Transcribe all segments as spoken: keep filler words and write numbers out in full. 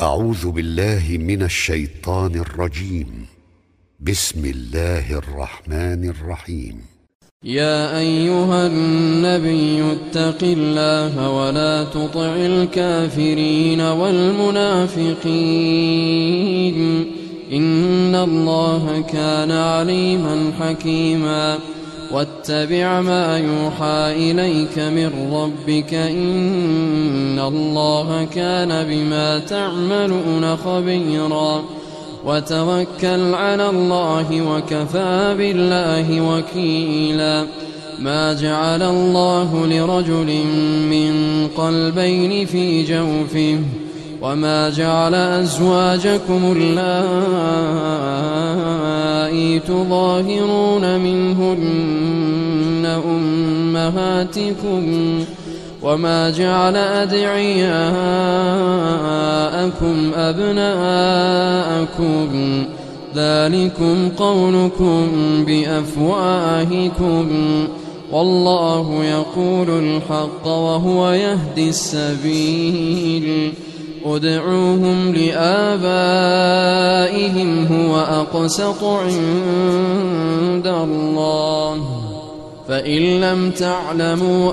أعوذ بالله من الشيطان الرجيم. بسم الله الرحمن الرحيم. يا أيها النبي اتق الله ولا تطع الكافرين والمنافقين إن الله كان عليما حكيما. واتبع ما يوحى إليك من ربك إن الله كان بما تعملون خبيرا. وتوكل على الله وكفى بالله وكيلا. ما جعل الله لرجل من قلبين في جوفه وما جعل أزواجكم اللائي تظاهرون منهن أمهاتكم وما جعل أدعياءكم أبناءكم ذلكم قولكم بأفواهكم والله يقول الحق وهو يهدي السبيل. ادعوهم لآبائهم هو أقسط عند الله فإن لم تعلموا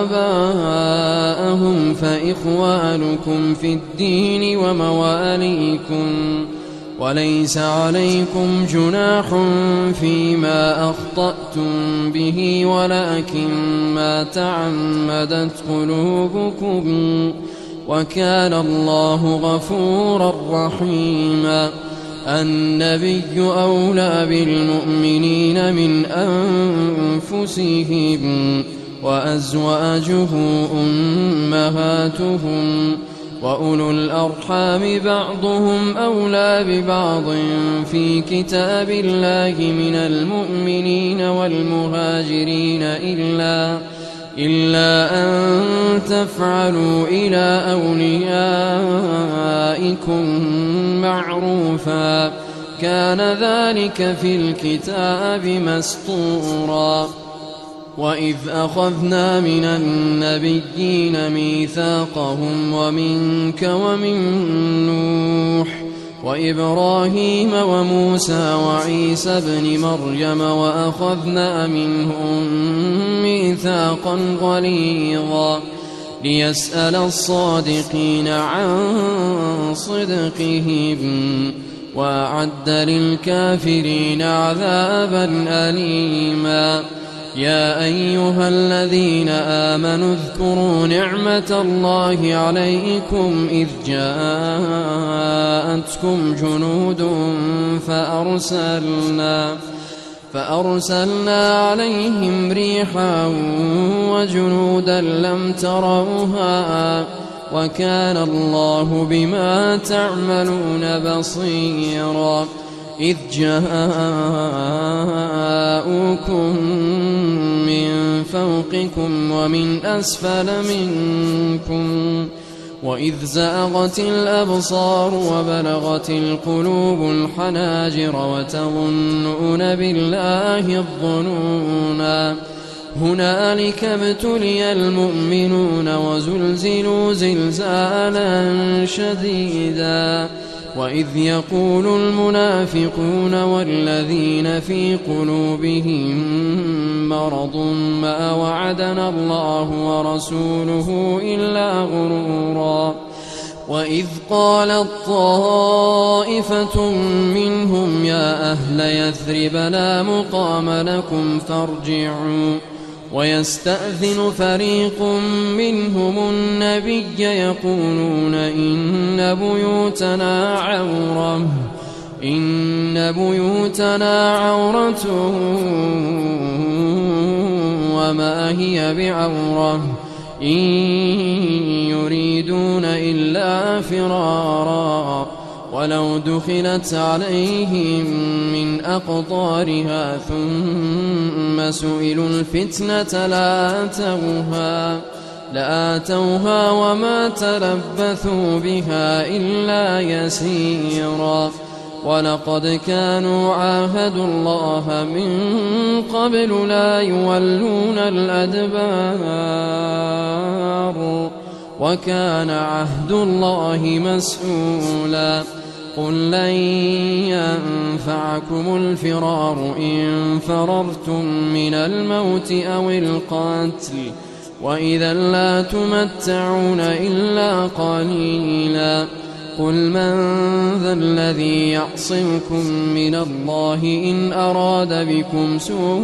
آباءهم فإخوانكم في الدين ومواليكم وليس عليكم جناح فيما أخطأتم به ولكن ما تعمدت قلوبكم وكان الله غفورا رحيما. النبي أولى بالمؤمنين من أنفسهم وأزواجه أمهاتهم وأولو الأرحام بعضهم أولى ببعض في كتاب الله من المؤمنين والمهاجرين إلا إلا أن تفعلوا إلى أوليائكم معروفا كان ذلك في الكتاب مسطورا. وإذ أخذنا من النبيين ميثاقهم ومنك ومن نوح وإبراهيم وموسى وعيسى ابن مريم وأخذنا منهم ميثاقا غليظا ليسأل الصادقين عن صدقهم وأعد للكافرين عذابا أليما. يا أيها الذين آمنوا اذكروا نعمة الله عليكم إذ جاءتكم جنود فأرسلنا فأرسلنا عليهم ريحا وجنودا لم تروها وكان الله بما تعملون بصيرا. إذ جاءوكم من فوقكم ومن أسفل منكم وإذ زاغت الأبصار وبلغت القلوب الحناجر وتظنون بالله الظنونا. هنالك ابتلي المؤمنون وزلزلوا زلزالا شديدا. وإذ يقول المنافقون والذين في قلوبهم مرض ما وعدنا الله ورسوله إلا غرورا. وإذ قالت طائفة منهم يا أهل يثرب لا مقام لكم فارجعوا ويستأذن فريق منهم النبي يقولون إن بيوتنا عورة إن بيوتنا عورة وما هي بعورة إن يريدون إلا فرارا ولو دخلت عليهم من أقطارها ثم سئلوا الفتنة لآتوها لآتوها وما تلبثوا بها إلا يسيرا. ولقد كانوا عاهدوا الله من قبل لا يولون الأدبار وكان عهد الله مسؤولا قل لن ينفعكم الفرار إن فررتم من الموت أو القتل وإذا لا تمتعون إلا قليلا قل من ذا الذي يعصمكم من الله إن أراد بكم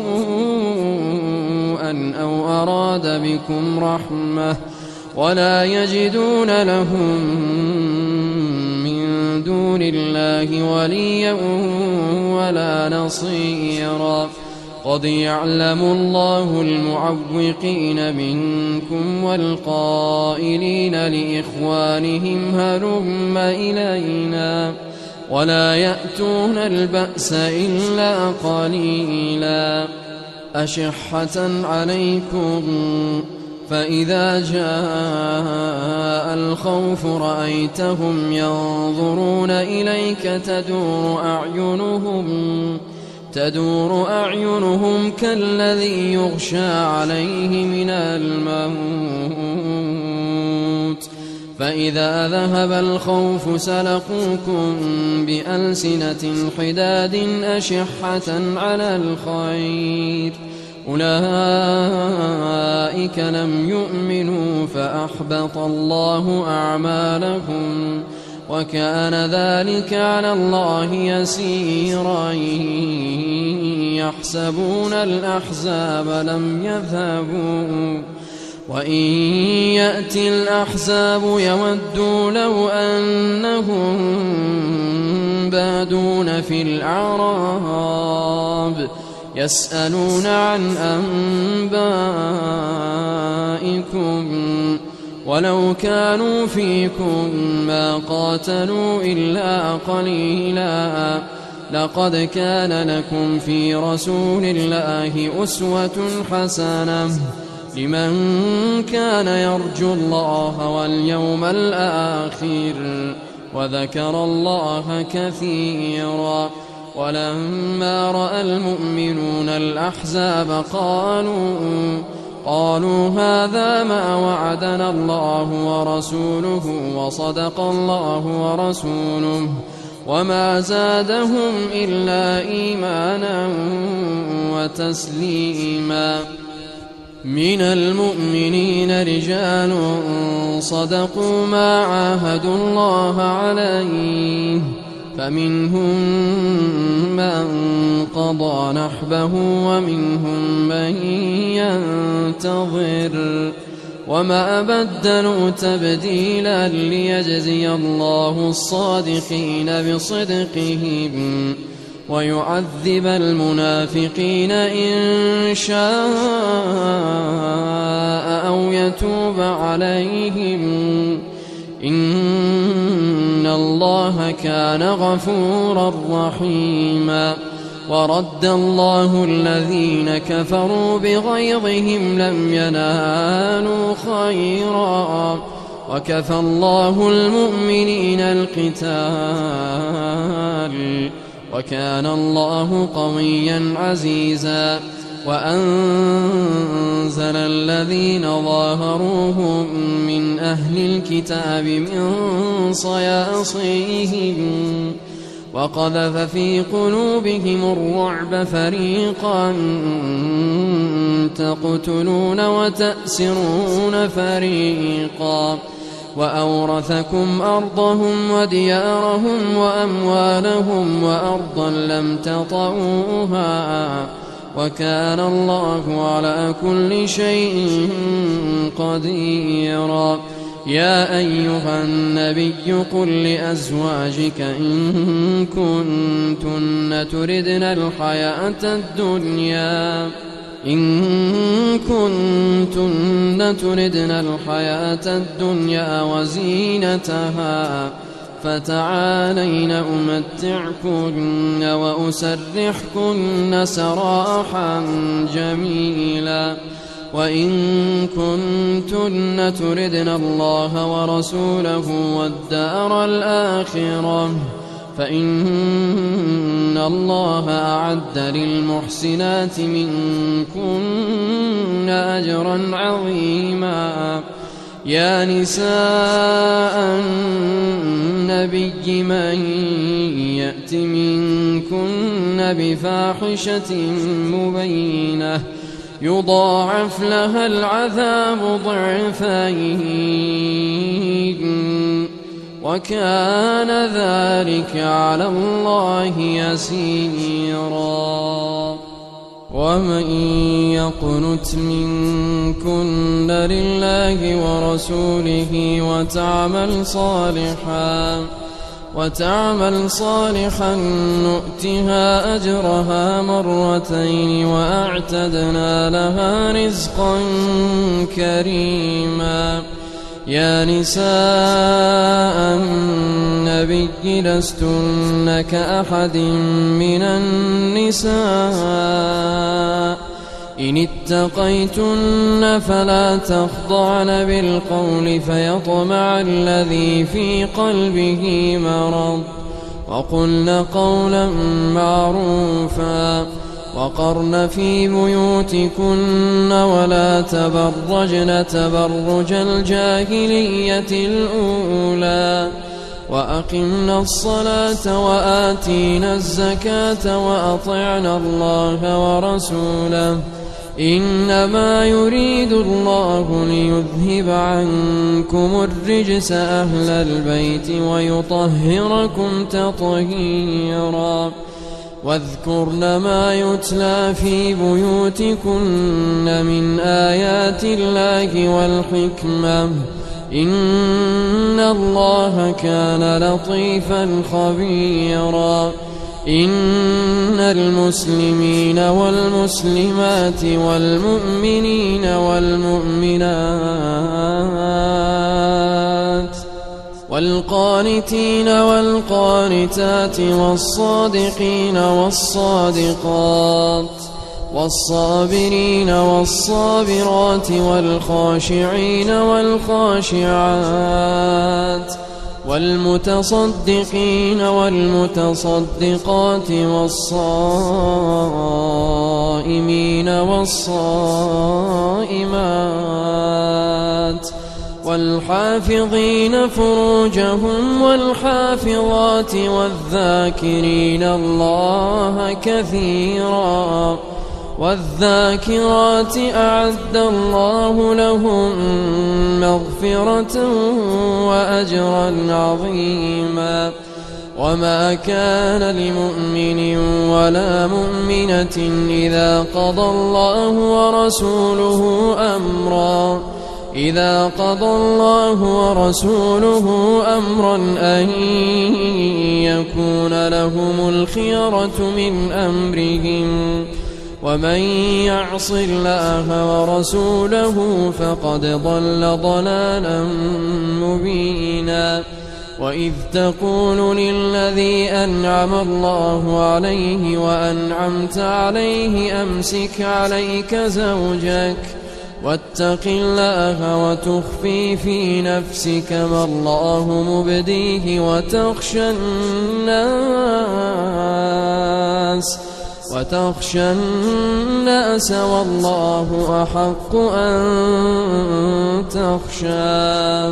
سوءا أو أراد بكم رحمة ولا يجدون لهم من دون الله وليا ولا نصيرا قد يعلم الله المعوقين منكم والقائلين لإخوانهم هلم إلينا ولا يأتون البأس إلا قليلا أشحة عليكم فإذا جاء الخوف رأيتهم ينظرون إليك تدور أعينهم تدور أعينهم كالذي يغشى عليه من الموت فإذا ذهب الخوف سلقوكم بألسنة حداد أشحة على الخير أولئك لم يؤمنوا فأحبط الله أعمالهم وكان ذلك على الله يسيرا يحسبون الأحزاب لم يذهبوا وإن يأتي الأحزاب يودوا لو أنهم بادون في الأعراب يسألون عن أنبائكم ولو كانوا فيكم ما قاتلوا إلا قليلا لقد كان لكم في رسول الله أسوة حسنة لمن كان يرجو الله واليوم الآخر وذكر الله كثيرا ولما رأى المؤمنون الأحزاب قالوا قالوا هذا ما وعدنا الله ورسوله وصدق الله ورسوله وما زادهم إلا إيمانا وتسليما من المؤمنين رجال صدقوا ما عاهدوا الله عليه فمنهم من قضى نحبه ومنهم من ينتظر وما بدلوا تبديلا ليجزي الله الصادقين بصدقهم ويعذب المنافقين إن شاء أو يتوب عليهم إن الله كان غفورا رحيما ورد الله الذين كفروا بغيظهم لم ينالوا خيرا وكفى الله المؤمنين القتال وكان الله قويا عزيزا وأنزل الذين ظاهروهم من أهل الكتاب من صياصيهم وقذف في قلوبهم الرعب فريقا تقتلون وتأسرون فريقا وأورثكم أرضهم وديارهم وأموالهم وأرضا لم تطئوها وكان الله على كل شيء قديرا يا أيها النبي قل لأزواجك إن كنتن تردن الحياة الدنيا إن كنتن تردن الحياة الدنيا وزينتها فتعالين أمتعكن وأسرحكن سراحا جميلا وإن كنتن تردن الله ورسوله والدار الآخرة فإن الله أعد للمحسنات منكن أجرا عظيما يا نساء النبي من يأت منكن بفاحشة مبينة يضاعف لها العذاب ضعفين وكان ذلك على الله يسيرا. ومن يقنت منكن لله ورسوله وتعمل صالحا وتعمل صالحا نؤتها أجرها مرتين وأعتدنا لها رزقا كريما. يا نساء النبي لستن كأحد من النساء إن اتقيتن فلا تخضعن بالقول فيطمع الذي في قلبه مرض وقلن قولا معروفا وقرن في بيوتكن ولا تبرجن تبرج الجاهلية الأولى وأقمنا الصلاة وآتينا الزكاة وأطعنا الله ورسوله إنما يريد الله ليذهب عنكم الرجس أهل البيت ويطهركم تطهيرا. واذكرن ما يتلى في بيوتكن من آيات الله والحكمة إن الله كان لطيفا خبيرا. إن المسلمين والمسلمات والمؤمنين والمؤمنات والقانتين والقانتات والصادقين والصادقات والصابرين والصابرات والخاشعين والخاشعات والمتصدقين والمتصدقات والصائمين والصائمات والحافظين فروجهم والحافظات والذاكرين الله كثيرا والذاكرات أعد الله لهم مغفرة وأجرا عظيما. وما كان لمؤمن ولا مؤمنة إذا قضى الله ورسوله أمرا إذا قضى الله ورسوله أمرا أن يكون لهم الخيرة من أمرهم ومن يعص الله ورسوله فقد ضل ضلالا مبينا. وإذ تقول للذي أنعم الله عليه وأنعمت عليه أمسك عليك زوجك واتق الله وتخفي في نفسك ما الله مبديه وتخشى الناس وتخشى الناس والله أحق أن تخشاه.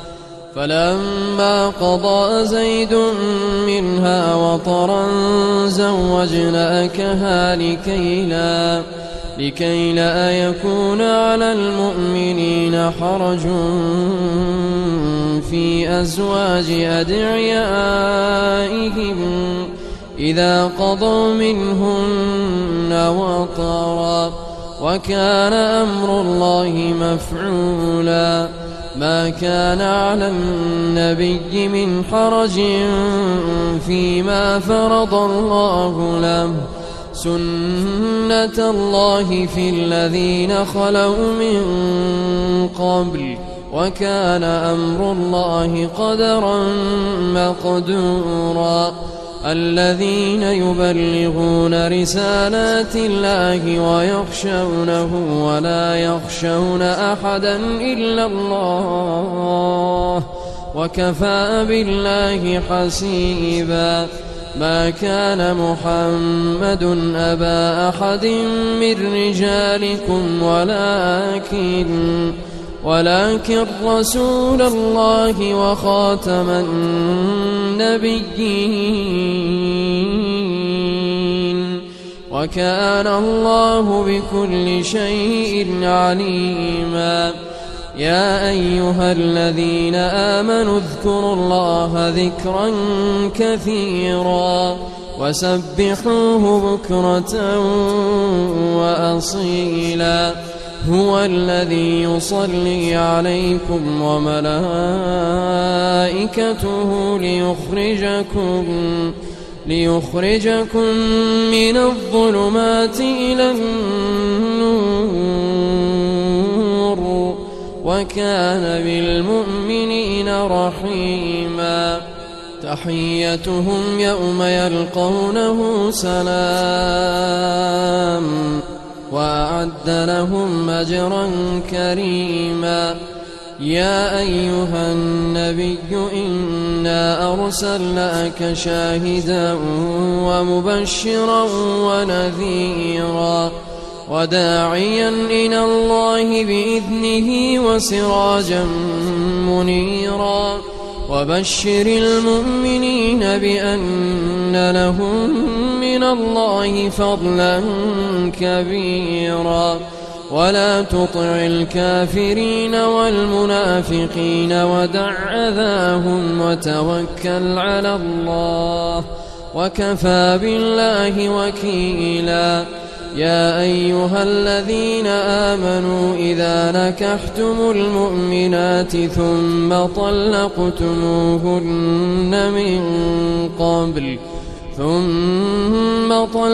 فلما قضى زيد منها وطرا زوجناكها لكي لا لكي لا يكون على المؤمنين حرج في أزواج أدعيائهم إذا قضوا منهن وطرا وكان أمر الله مفعولا. ما كان على النبي من حرج فيما فرض الله له سنة الله في الذين خلوا من قبل وكان أمر الله قدرا مقدورا. الذين يبلغون رسالات الله ويخشونه ولا يخشون أحدا إلا الله وكفى بالله حسيبا. ما كان محمد أبا أحد من رجالكم ولكن ولكن رسول الله وخاتم النبيين وكان الله بكل شيء عليما. يا أيها الذين آمنوا اذكروا الله ذكرا كثيرا وسبحوه بكرة وأصيلا. هو الذي يصلي عليكم وملائكته ليخرجكم ليخرجكم من الظلمات إلى النور وكان بالمؤمنين رحيما. تحيتهم يوم يلقونه سلام وأعد لهم أجرا كريما. يا أيها النبي إنا أرسلناك شاهدا ومبشرا ونذيرا وداعيا إلى الله بإذنه وسراجا منيرا. وبشر المؤمنين بأن لهم من الله فضلا كبيرا. ولا تطع الكافرين والمنافقين ودع أذاهم وتوكل على الله وكفى بالله وكيلا. يا أيها الذين آمنوا إذا نكحتم المؤمنات ثم طلقتموهن من قبل ثم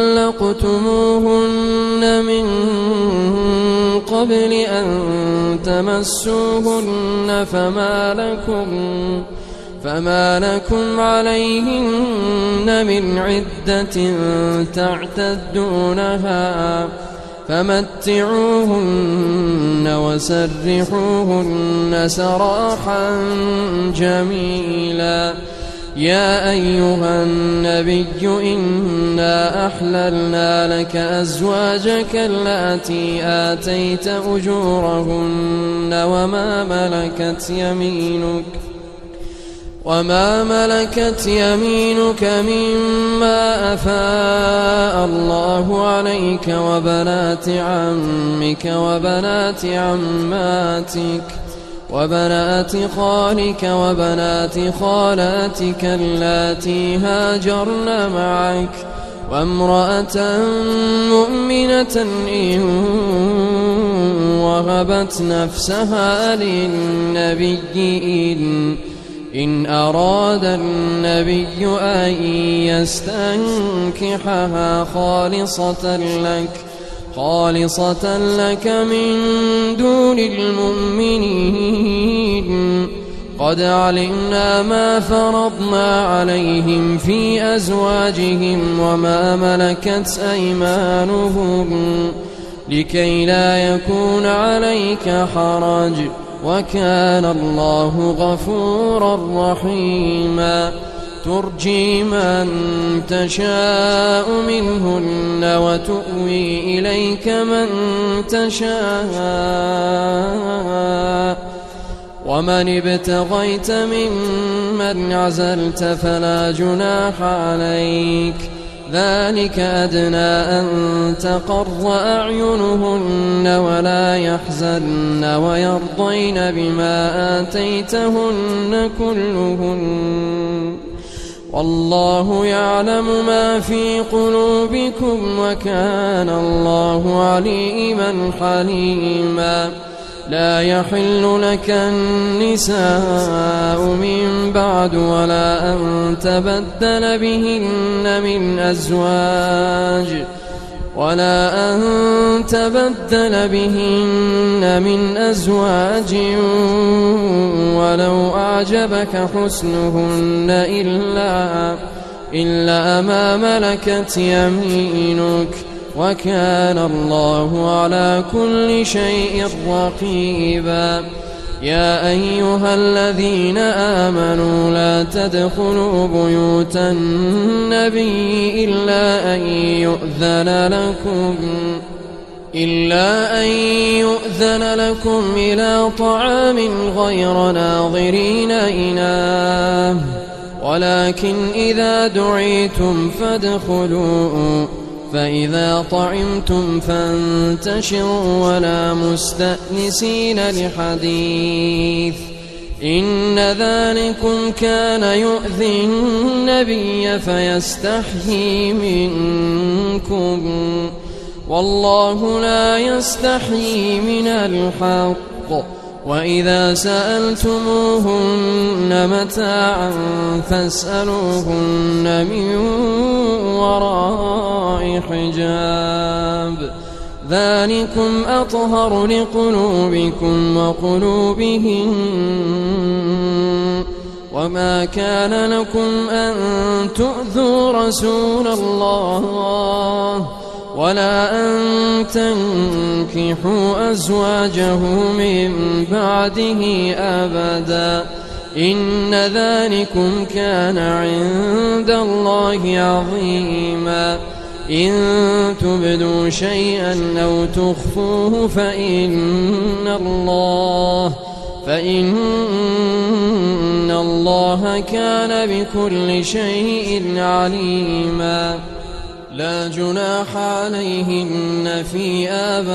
طلقتموهن من قبل أن تمسوهن فما لكم فما لكم عليهن من عدة تعتدونها فمتعوهن وسرحوهن سراحا جميلا. يا أيها النبي إنا أحللنا لك أزواجك اللاتي آتيت أجورهن وما ملكت يمينك وما ملكت يمينك مما أفاء الله عليك وبنات عمك وبنات عماتك وبنات خالك وبنات خالاتك اللاتي هاجرن معك وامرأة مؤمنة إن وهبت نفسها للنبي إن إن أراد النبي أن يستنكحها خالصة لك خالصة لك من دون المؤمنين. قد علمنا ما فرضنا عليهم في أزواجهم وما ملكت أيمانهم لكي لا يكون عليك حرج وكان الله غفورا رحيما. ترجي من تشاء منهن وتؤوي إليك من تشاء ومن ابتغيت ممن عزلت فلا جناح عليك. ذلك أدنى أن تقر أعينهن ولا يحزن ويرضين بما آتيتهن كلهن والله يعلم ما في قلوبكم وكان الله عليما حليما. لا يحل لك النساء من بعد ولا أن تبدل بهن من أزواج ولا أن تبدل بهن من أزواج ولو أعجبك حسنهن إلا إلا ما ملكت يمينك وكان الله على كل شيء رقيبا. يا أيها الذين آمنوا لا تدخلوا بيوت النبي إلا أن يؤذن لكم إلا أن يؤذن لكم إلى طعام غير ناظرين إناه ولكن إذا دعيتم فادخلوا فإذا طعمتم فانتشروا ولا مستأنسين لحديث إن ذلكم كان يؤذي النبي فيستحيي منكم والله لا يستحيي من الحق وإذا سألتموهن متاعا فاسألوهن من وراء حجاب ذلكم أطهر لقلوبكم وقلوبهم وما كان لكم أن تؤذوا رسول الله ولا أن تنكحوا أزواجه من بعده أبدا إن ذلكم كان عند الله عظيما إن تبدوا شيئا أو تخفوه فإن الله فإن الله كان بكل شيء عليما لا جناح عليهن في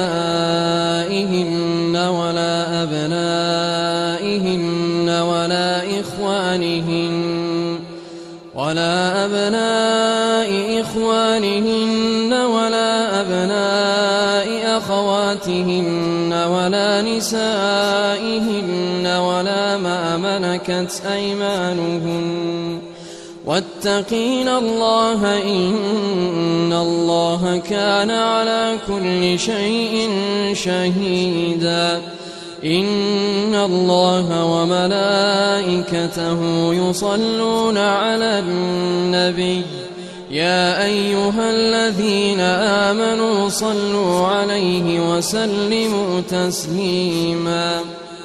آبائهن ولا أبنائهن ولا إخوانهن ولا أبناء إخوانهن ولا أبناء أخواتهن ولا نسائهن ولا ما ملكت أيمانهن واتقين الله إن الله كان على كل شيء شهيدا إن الله وملائكته يصلون على النبي يا أيها الذين آمنوا صلوا عليه وسلموا تسليما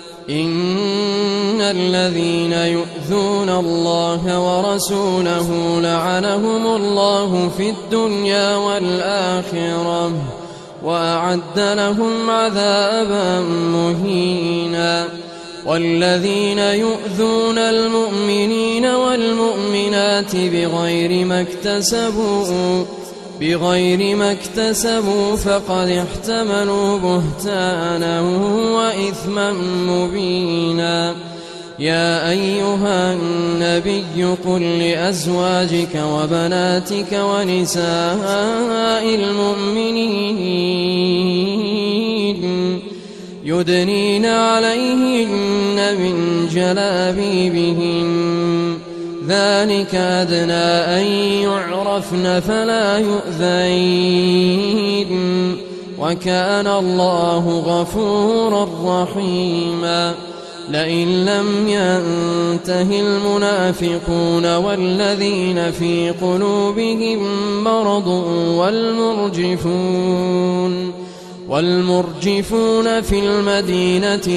إن الذين يؤذون الله ورسوله لعنهم الله في الدنيا والآخرة وأعد لهم عذابا مهينا والذين يؤذون المؤمنين والمؤمنات بغير ما اكتسبوا بغير ما اكتسبوا فقد احتملوا بهتانا وإثما مبينا يا أيها النبي قل لأزواجك وبناتك ونساء المؤمنين يدنين عليهن من جلابيبهن ذلك أدنى أن يعرفن فلا يؤذين وكان الله غفورا رحيما لئن لم ينته المنافقون والذين في قلوبهم مرض والمرجفون والمرجفون في المدينة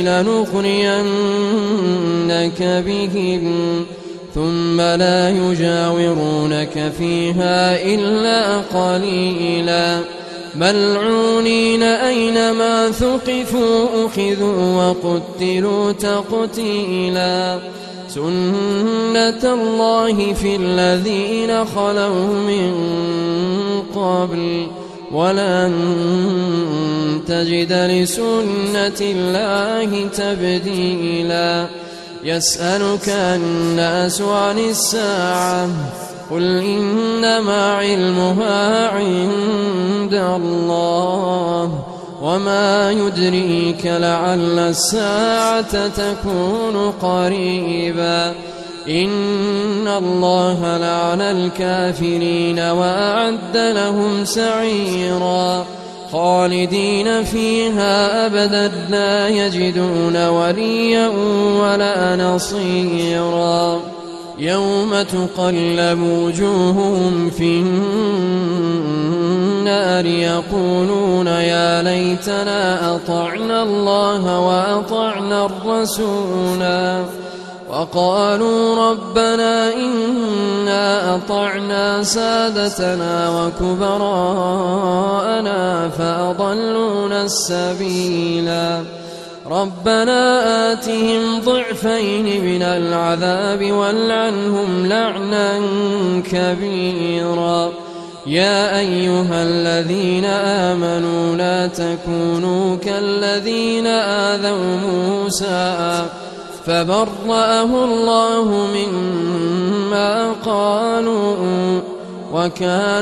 لنغرينك بهم ثم لا يجاورونك فيها إلا قليلا ملعونين أينما ثقفوا أخذوا وقتلوا تقتيلا سنة الله في الذين خلوا من قبل ولن تجد لسنة الله تبديلا يسألك الناس عن الساعة قل إنما علمها عند الله وما يدريك لعل الساعة تكون قريبا إن الله لعن الكافرين وأعد لهم سعيرا خالدين فيها أبدا لا يجدون وليا ولا نصيرا يوم تقلب وجوههم في النار يقولون يا ليتنا أطعنا الله وأطعنا الرسولا وقالوا ربنا إنا أطعنا سادتنا وكبراءنا فأضلونا السبيلا ربنا آتهم ضعفين من العذاب والعنهم لعنا كبيرا يا أيها الذين آمنوا لا تكونوا كالذين آذوا موسى فبرأه الله مما قالوا وكان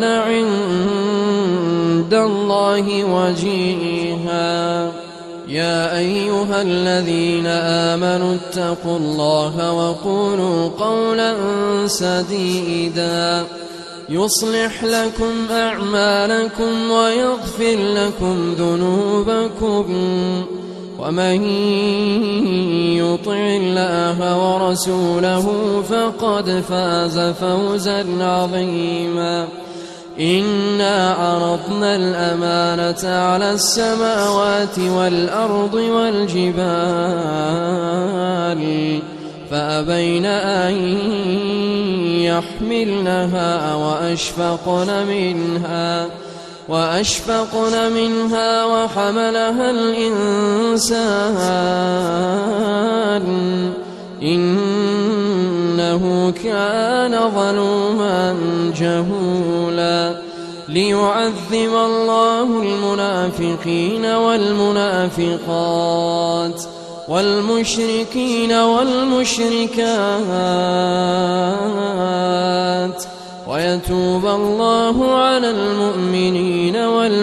عند الله وجيها يا أيها الذين آمنوا اتقوا الله وقولوا قولا سديدا يصلح لكم أعمالكم ويغفر لكم ذنوبكم ومن يطع الله ورسوله فقد فاز فوزا عظيما إنا عرضنا الأمانة على السماوات والأرض والجبال فأبين أن يحملنها وأشفقن منها وأشفقن منها وحملها الإنسان إنه كان ظلوما جهولا ليعذب الله المنافقين والمنافقات والمشركين والمشركات ويتوب الله على المؤمنين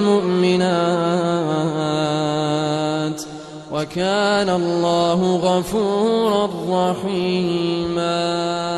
والمؤمنات وكان الله غفورا رحيما.